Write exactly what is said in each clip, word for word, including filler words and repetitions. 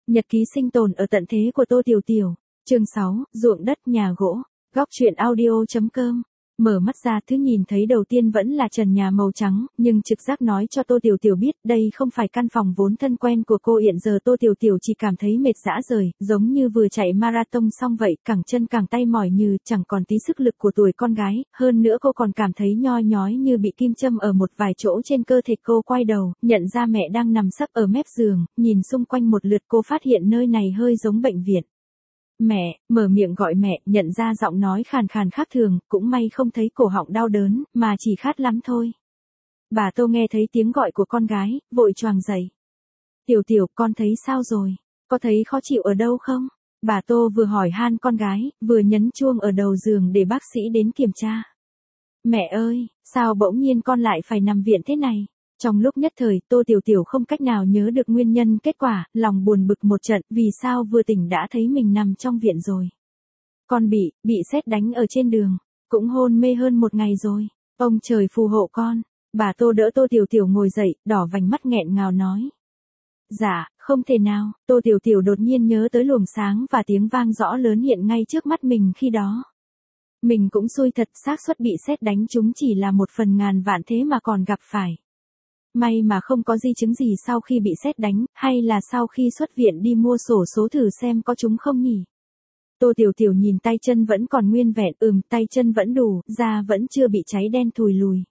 Nhật ký sinh tồn ở tận thế của Tô Tiểu Tiểu. Chương sáu, ruộng đất nhà gỗ. Góc truyện audio chấm com. Mở mắt ra thứ nhìn thấy đầu tiên vẫn là trần nhà màu trắng, nhưng trực giác nói cho Tô Tiểu Tiểu biết đây không phải căn phòng vốn thân quen của cô. Hiện giờ Tô Tiểu Tiểu chỉ cảm thấy mệt rã rời, giống như vừa chạy marathon xong vậy, cẳng chân cẳng tay mỏi nhừ, chẳng còn tí sức lực của tuổi con gái, hơn nữa cô còn cảm thấy nhoi nhói như bị kim châm ở một vài chỗ trên cơ thể. Cô quay đầu, nhận ra mẹ đang nằm sấp ở mép giường, nhìn xung quanh một lượt cô phát hiện nơi này hơi giống bệnh viện. Mẹ, mở miệng gọi mẹ, nhận ra giọng nói khàn khàn khác thường, cũng may không thấy cổ họng đau đớn, mà chỉ khát lắm thôi. Bà Tô nghe thấy tiếng gọi của con gái, vội choàng dậy. Tiểu Tiểu, con thấy sao rồi? Có thấy khó chịu ở đâu không? Bà Tô vừa hỏi han con gái, vừa nhấn chuông ở đầu giường để bác sĩ đến kiểm tra. Mẹ ơi, sao bỗng nhiên con lại phải nằm viện thế này? Trong lúc nhất thời, Tô Tiểu Tiểu không cách nào nhớ được nguyên nhân kết quả, lòng buồn bực một trận, vì sao vừa tỉnh đã thấy mình nằm trong viện rồi. Con bị, bị sét đánh ở trên đường, cũng hôn mê hơn một ngày rồi, ông trời phù hộ con. Bà Tô đỡ Tô Tiểu Tiểu ngồi dậy, đỏ vành mắt nghẹn ngào nói. Dạ, không thể nào. Tô Tiểu Tiểu đột nhiên nhớ tới luồng sáng và tiếng vang rõ lớn hiện ngay trước mắt mình khi đó. Mình cũng xui thật, xác suất bị sét đánh chúng chỉ là một phần ngàn vạn thế mà còn gặp phải. May mà không có di chứng gì sau khi bị sét đánh, hay là sau khi xuất viện đi mua sổ số thử xem có chúng không nhỉ? Tô Tiểu Tiểu nhìn tay chân vẫn còn nguyên vẹn, ừm, tay chân vẫn đủ, da vẫn chưa bị cháy đen thùi lùi.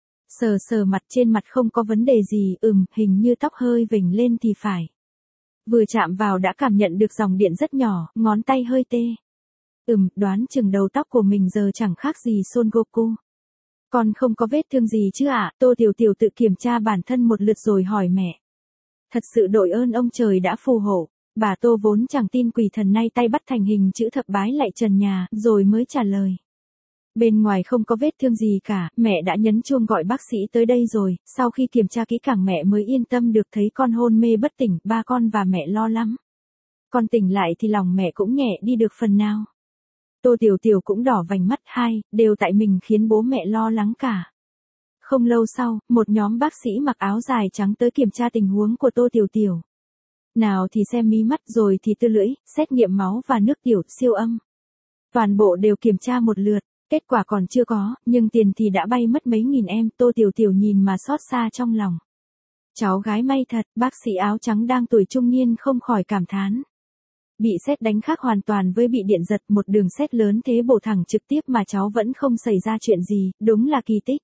Sờ sờ mặt, trên mặt không có vấn đề gì, ừm, hình như tóc hơi vểnh lên thì phải. Vừa chạm vào đã cảm nhận được dòng điện rất nhỏ, ngón tay hơi tê. Ừm, đoán chừng đầu tóc của mình giờ chẳng khác gì Son Goku. Con không có vết thương gì chứ ạ? À? Tô Tiểu Tiểu tự kiểm tra bản thân một lượt rồi hỏi mẹ. Thật sự đội ơn ông trời đã phù hộ. Bà Tô vốn chẳng tin quỷ thần nay tay bắt thành hình chữ thập bái lại trần nhà, rồi mới trả lời. Bên ngoài không có vết thương gì cả, mẹ đã nhấn chuông gọi bác sĩ tới đây rồi, sau khi kiểm tra kỹ càng mẹ mới yên tâm được, thấy con hôn mê bất tỉnh, ba con và mẹ lo lắm. Con tỉnh lại thì lòng mẹ cũng nhẹ đi được phần nào. Tô Tiểu Tiểu cũng đỏ vành mắt, hai, đều tại mình khiến bố mẹ lo lắng cả. Không lâu sau, một nhóm bác sĩ mặc áo dài trắng tới kiểm tra tình huống của Tô Tiểu Tiểu. Nào thì xem mí mắt, rồi thì tư lưỡi, xét nghiệm máu và nước tiểu, siêu âm. Toàn bộ đều kiểm tra một lượt, kết quả còn chưa có, nhưng tiền thì đã bay mất mấy nghìn em. Tô Tiểu Tiểu nhìn mà xót xa trong lòng. Cháu gái may thật, bác sĩ áo trắng đang tuổi trung niên không khỏi cảm thán. Bị sét đánh khác hoàn toàn với bị điện giật, một đường sét lớn thế bổ thẳng trực tiếp mà cháu vẫn không xảy ra chuyện gì, đúng là kỳ tích.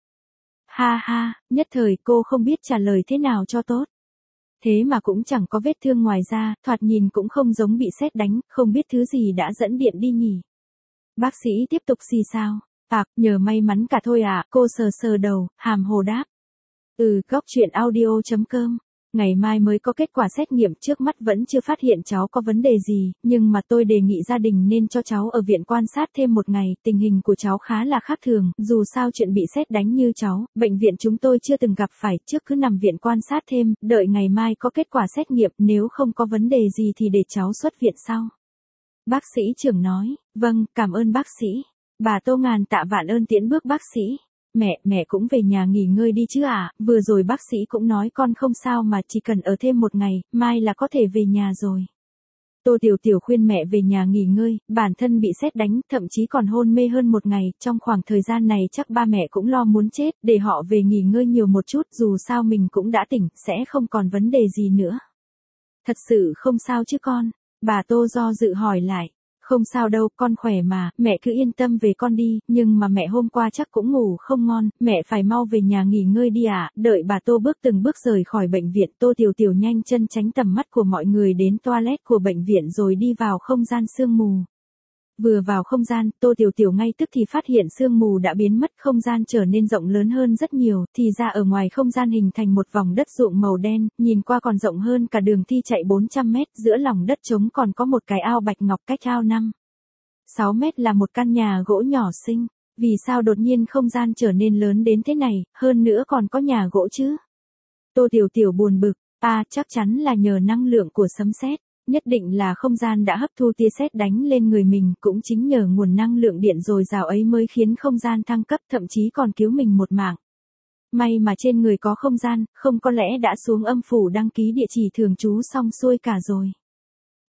Ha ha, nhất thời cô không biết trả lời thế nào cho tốt. Thế mà cũng chẳng có vết thương ngoài ra, thoạt nhìn cũng không giống bị sét đánh, không biết thứ gì đã dẫn điện đi nhỉ. Bác sĩ tiếp tục xì xào. À, nhờ may mắn cả thôi à, cô sờ sờ đầu, hàm hồ đáp. Ừ, góc truyện audio chấm com. Ngày mai mới có kết quả xét nghiệm, trước mắt vẫn chưa phát hiện cháu có vấn đề gì, nhưng mà tôi đề nghị gia đình nên cho cháu ở viện quan sát thêm một ngày, tình hình của cháu khá là khác thường, dù sao chuyện bị sét đánh như cháu, bệnh viện chúng tôi chưa từng gặp phải, trước cứ nằm viện quan sát thêm, đợi ngày mai có kết quả xét nghiệm, nếu không có vấn đề gì thì để cháu xuất viện sau. Bác sĩ trưởng nói, vâng, cảm ơn bác sĩ. Bà Tô ngàn tạ vạn ơn tiễn bước bác sĩ. Mẹ, mẹ cũng về nhà nghỉ ngơi đi chứ ạ, à? Vừa rồi bác sĩ cũng nói con không sao mà chỉ cần ở thêm một ngày, mai là có thể về nhà rồi. Tô Tiểu Tiểu khuyên mẹ về nhà nghỉ ngơi, bản thân bị sét đánh, thậm chí còn hôn mê hơn một ngày, trong khoảng thời gian này chắc ba mẹ cũng lo muốn chết, để họ về nghỉ ngơi nhiều một chút, dù sao mình cũng đã tỉnh, sẽ không còn vấn đề gì nữa. Thật sự không sao chứ con? Bà Tô do dự hỏi lại. Không sao đâu, con khỏe mà, mẹ cứ yên tâm về con đi, nhưng mà mẹ hôm qua chắc cũng ngủ không ngon, mẹ phải mau về nhà nghỉ ngơi đi ạ. À. Đợi bà Tô bước từng bước rời khỏi bệnh viện, Tô Tiểu Tiểu nhanh chân tránh tầm mắt của mọi người đến toilet của bệnh viện rồi đi vào không gian sương mù. Vừa vào không gian, Tô Tiểu Tiểu ngay tức thì phát hiện sương mù đã biến mất, không gian trở nên rộng lớn hơn rất nhiều, thì ra ở ngoài không gian hình thành một vòng đất ruộng màu đen, nhìn qua còn rộng hơn cả đường thi chạy bốn trăm mét, giữa lòng đất trống còn có một cái ao bạch ngọc cách ao năm sáu mét là một căn nhà gỗ nhỏ xinh. Vì sao đột nhiên không gian trở nên lớn đến thế này, hơn nữa còn có nhà gỗ chứ? Tô Tiểu Tiểu buồn bực, à chắc chắn là nhờ năng lượng của sấm sét. Nhất định là không gian đã hấp thu tia sét đánh lên người mình, cũng chính nhờ nguồn năng lượng điện dồi dào ấy mới khiến không gian thăng cấp, thậm chí còn cứu mình một mạng. May mà trên người có không gian, không có lẽ đã xuống âm phủ đăng ký địa chỉ thường trú xong xuôi cả rồi.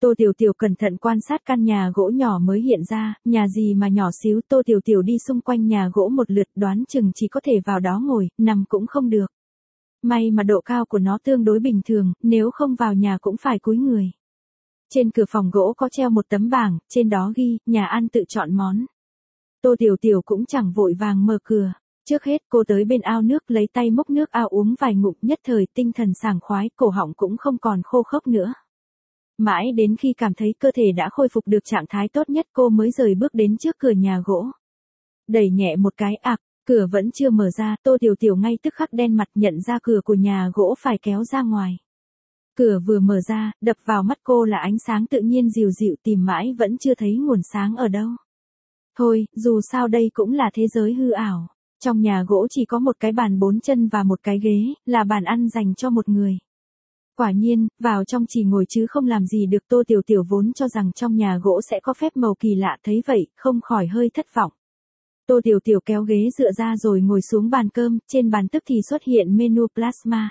Tô Tiểu Tiểu cẩn thận quan sát căn nhà gỗ nhỏ mới hiện ra, nhà gì mà nhỏ xíu. Tô Tiểu Tiểu đi xung quanh nhà gỗ một lượt, đoán chừng chỉ có thể vào đó ngồi, nằm cũng không được. May mà độ cao của nó tương đối bình thường, nếu không vào nhà cũng phải cúi người. Trên cửa phòng gỗ có treo một tấm bảng, trên đó ghi, nhà ăn tự chọn món. Tô Tiểu Tiểu cũng chẳng vội vàng mở cửa. Trước hết cô tới bên ao nước lấy tay múc nước ao uống vài ngụm, nhất thời tinh thần sảng khoái, cổ họng cũng không còn khô khốc nữa. Mãi đến khi cảm thấy cơ thể đã khôi phục được trạng thái tốt nhất cô mới rời bước đến trước cửa nhà gỗ. Đẩy nhẹ một cái ạc, cửa vẫn chưa mở ra, Tô Tiểu Tiểu ngay tức khắc đen mặt nhận ra cửa của nhà gỗ phải kéo ra ngoài. Cửa vừa mở ra, đập vào mắt cô là ánh sáng tự nhiên dịu dịu, tìm mãi vẫn chưa thấy nguồn sáng ở đâu. Thôi, dù sao đây cũng là thế giới hư ảo. Trong nhà gỗ chỉ có một cái bàn bốn chân và một cái ghế, là bàn ăn dành cho một người. Quả nhiên, vào trong chỉ ngồi chứ không làm gì được. Tô Tiểu Tiểu vốn cho rằng trong nhà gỗ sẽ có phép màu kỳ lạ, thấy vậy, không khỏi hơi thất vọng. Tô Tiểu Tiểu kéo ghế dựa ra rồi ngồi xuống bàn cơm, trên bàn tức thì xuất hiện menu plasma.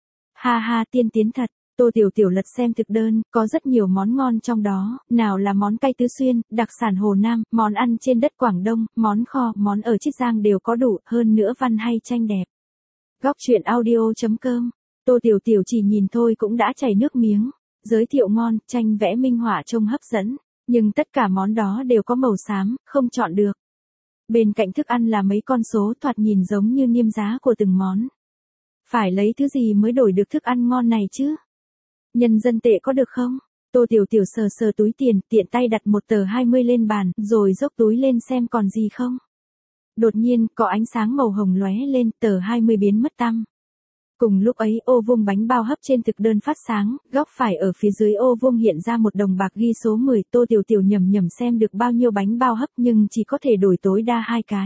Ha ha, tiên tiến thật. Tô Tiểu Tiểu lật xem thực đơn, có rất nhiều món ngon trong đó, nào là món cay Tứ Xuyên, đặc sản Hồ Nam, món ăn trên đất Quảng Đông, món kho, món ở Chiết Giang đều có đủ, hơn nữa văn hay tranh đẹp. Góc truyện audio chấm com. Tô Tiểu Tiểu chỉ nhìn thôi cũng đã chảy nước miếng. Giới thiệu ngon, tranh vẽ minh họa trông hấp dẫn, nhưng tất cả món đó đều có màu xám, không chọn được. Bên cạnh thức ăn là mấy con số thoạt nhìn giống như niêm giá của từng món. Phải lấy thứ gì mới đổi được thức ăn ngon này chứ? Nhân dân tệ có được không? Tô Tiểu Tiểu sờ sờ túi tiền, tiện tay đặt một tờ hai mươi lên bàn, rồi dốc túi lên xem còn gì không. Đột nhiên, có ánh sáng màu hồng lóe lên, tờ hai mươi biến mất tăm. Cùng lúc ấy, ô vuông bánh bao hấp trên thực đơn phát sáng, góc phải ở phía dưới ô vuông hiện ra một đồng bạc ghi số mười. Tô Tiểu Tiểu nhầm nhầm xem được bao nhiêu bánh bao hấp nhưng chỉ có thể đổi tối đa hai cái.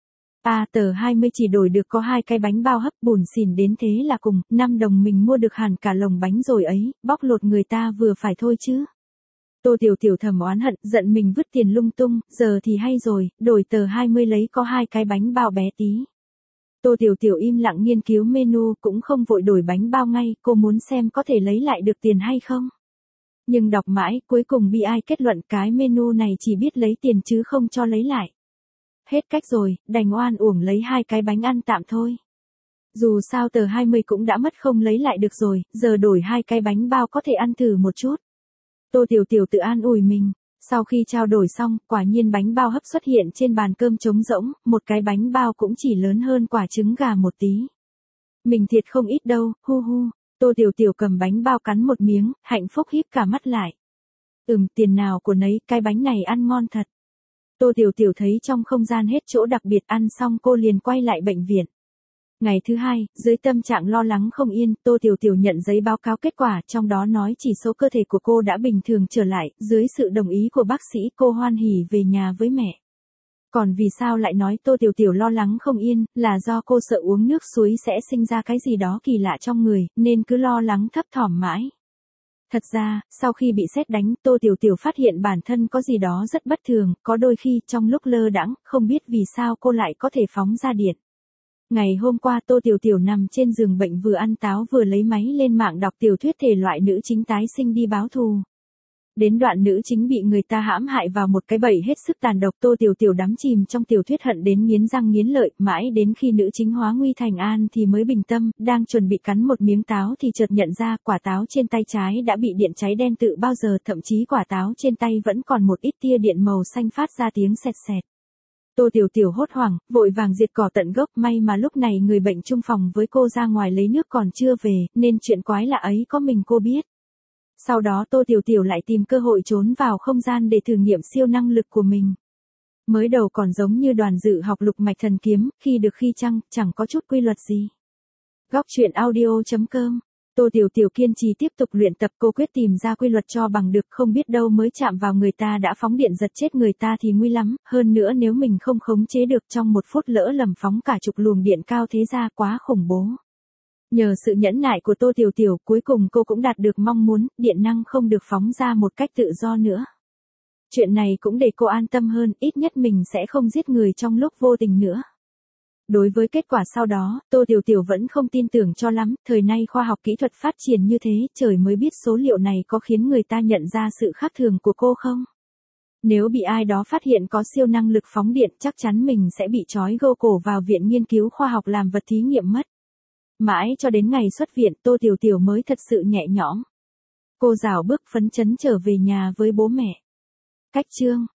À, tờ hai mươi chỉ đổi được có hai cái bánh bao hấp, bủn xỉn đến thế là cùng, năm đồng mình mua được hẳn cả lồng bánh rồi ấy, bóc lột người ta vừa phải thôi chứ. Tô Tiểu Tiểu thầm oán hận, giận mình vứt tiền lung tung, giờ thì hay rồi, đổi tờ hai mươi lấy có hai cái bánh bao bé tí. Tô Tiểu Tiểu im lặng nghiên cứu menu, cũng không vội đổi bánh bao ngay, cô muốn xem có thể lấy lại được tiền hay không. Nhưng đọc mãi, cuối cùng bi ai kết luận cái menu này chỉ biết lấy tiền chứ không cho lấy lại. Hết cách rồi, đành oan uổng lấy hai cái bánh ăn tạm thôi. Dù sao tờ hai mươi cũng đã mất không lấy lại được rồi, giờ đổi hai cái bánh bao có thể ăn thử một chút. Tô Tiểu Tiểu tự an ủi mình. Sau khi trao đổi xong, quả nhiên bánh bao hấp xuất hiện trên bàn cơm trống rỗng, một cái bánh bao cũng chỉ lớn hơn quả trứng gà một tí. Mình thiệt không ít đâu, hu hu. Tô Tiểu Tiểu cầm bánh bao cắn một miếng, hạnh phúc híp cả mắt lại. Ừm, tiền nào của nấy, cái bánh này ăn ngon thật. Tô Tiểu Tiểu thấy trong không gian hết chỗ đặc biệt, ăn xong cô liền quay lại bệnh viện. Ngày thứ hai, dưới tâm trạng lo lắng không yên, Tô Tiểu Tiểu nhận giấy báo cáo kết quả, trong đó nói chỉ số cơ thể của cô đã bình thường trở lại, dưới sự đồng ý của bác sĩ cô hoan hỉ về nhà với mẹ. Còn vì sao lại nói Tô Tiểu Tiểu lo lắng không yên, là do cô sợ uống nước suối sẽ sinh ra cái gì đó kỳ lạ trong người, nên cứ lo lắng thấp thỏm mãi. Thật ra, sau khi bị sét đánh, Tô Tiểu Tiểu phát hiện bản thân có gì đó rất bất thường, có đôi khi trong lúc lơ đãng, không biết vì sao cô lại có thể phóng ra điện. Ngày hôm qua Tô Tiểu Tiểu nằm trên giường bệnh vừa ăn táo vừa lấy máy lên mạng đọc tiểu thuyết thể loại nữ chính tái sinh đi báo thù. Đến đoạn nữ chính bị người ta hãm hại vào một cái bẫy hết sức tàn độc, Tô Tiểu Tiểu đắm chìm trong tiểu thuyết hận đến nghiến răng nghiến lợi, mãi đến khi nữ chính hóa nguy thành an thì mới bình tâm, đang chuẩn bị cắn một miếng táo thì chợt nhận ra quả táo trên tay trái đã bị điện cháy đen tự bao giờ, thậm chí quả táo trên tay vẫn còn một ít tia điện màu xanh phát ra tiếng sẹt sẹt. Tô Tiểu Tiểu hốt hoảng, vội vàng diệt cỏ tận gốc, may mà lúc này người bệnh chung phòng với cô ra ngoài lấy nước còn chưa về, nên chuyện quái lạ ấy có mình cô biết. Sau đó Tô Tiểu Tiểu lại tìm cơ hội trốn vào không gian để thử nghiệm siêu năng lực của mình. Mới đầu còn giống như Đoàn Dự học lục mạch thần kiếm, khi được khi chăng, chẳng có chút quy luật gì. Góc truyện audio chấm com. Tô Tiểu Tiểu kiên trì tiếp tục luyện tập, cô quyết tìm ra quy luật cho bằng được, không biết đâu mới chạm vào người ta đã phóng điện giật chết người ta thì nguy lắm, hơn nữa nếu mình không khống chế được trong một phút lỡ lầm phóng cả chục luồng điện cao thế ra quá khủng bố. Nhờ sự nhẫn nại của Tô Tiểu Tiểu, cuối cùng cô cũng đạt được mong muốn, điện năng không được phóng ra một cách tự do nữa. Chuyện này cũng để cô an tâm hơn, ít nhất mình sẽ không giết người trong lúc vô tình nữa. Đối với kết quả sau đó, Tô Tiểu Tiểu vẫn không tin tưởng cho lắm, thời nay khoa học kỹ thuật phát triển như thế, trời mới biết số liệu này có khiến người ta nhận ra sự khác thường của cô không? Nếu bị ai đó phát hiện có siêu năng lực phóng điện, chắc chắn mình sẽ bị trói gô cổ vào viện nghiên cứu khoa học làm vật thí nghiệm mất. Mãi cho đến ngày xuất viện, Tô Tiểu Tiểu mới thật sự nhẹ nhõm. Cô rảo bước phấn chấn trở về nhà với bố mẹ. Cách chương